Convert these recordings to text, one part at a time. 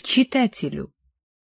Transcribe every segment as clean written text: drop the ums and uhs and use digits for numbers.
читателю.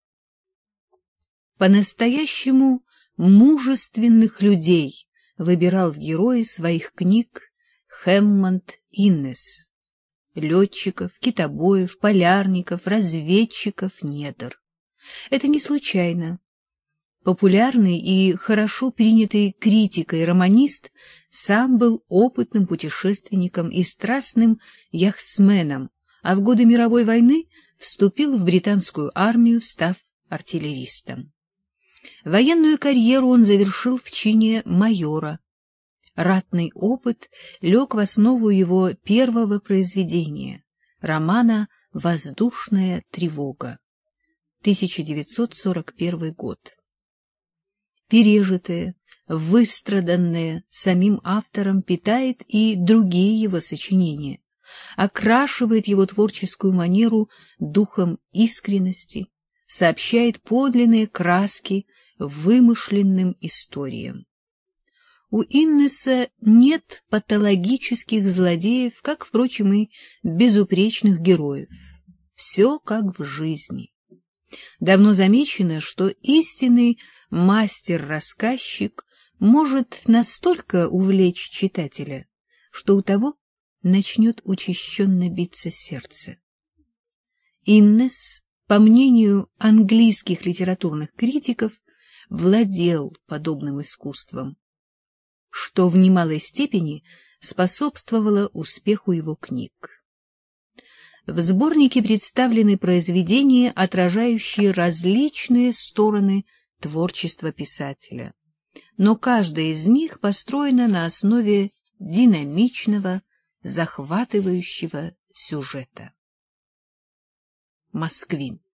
По-настоящему мужественных людей выбирал в герои своих книг Хэммонд Иннес. Летчиков, китобоев, полярников, разведчиков недр. Это не случайно. Популярный и хорошо принятый критикой романист сам был опытным путешественником и страстным яхтсменом, а в годы мировой войны вступил в британскую армию, став артиллеристом. Военную карьеру он завершил в чине майора. Ратный опыт лег в основу его первого произведения — романа «Воздушная тревога», 1941 год. Пережитое, выстраданное самим автором питает и другие его сочинения, окрашивает его творческую манеру духом искренности, сообщает подлинные краски вымышленным историям. У Иннеса нет патологических злодеев, как, впрочем, и безупречных героев. Все как в жизни. Давно замечено, что истинный мастер-рассказчик может настолько увлечь читателя, что у того начнет учащенно биться сердце. Иннес, по мнению английских литературных критиков, владел подобным искусством, что в немалой степени способствовало успеху его книг. В сборнике представлены произведения, отражающие различные стороны творчества писателя, но каждая из них построена на основе динамичного, захватывающего сюжета. Москвин.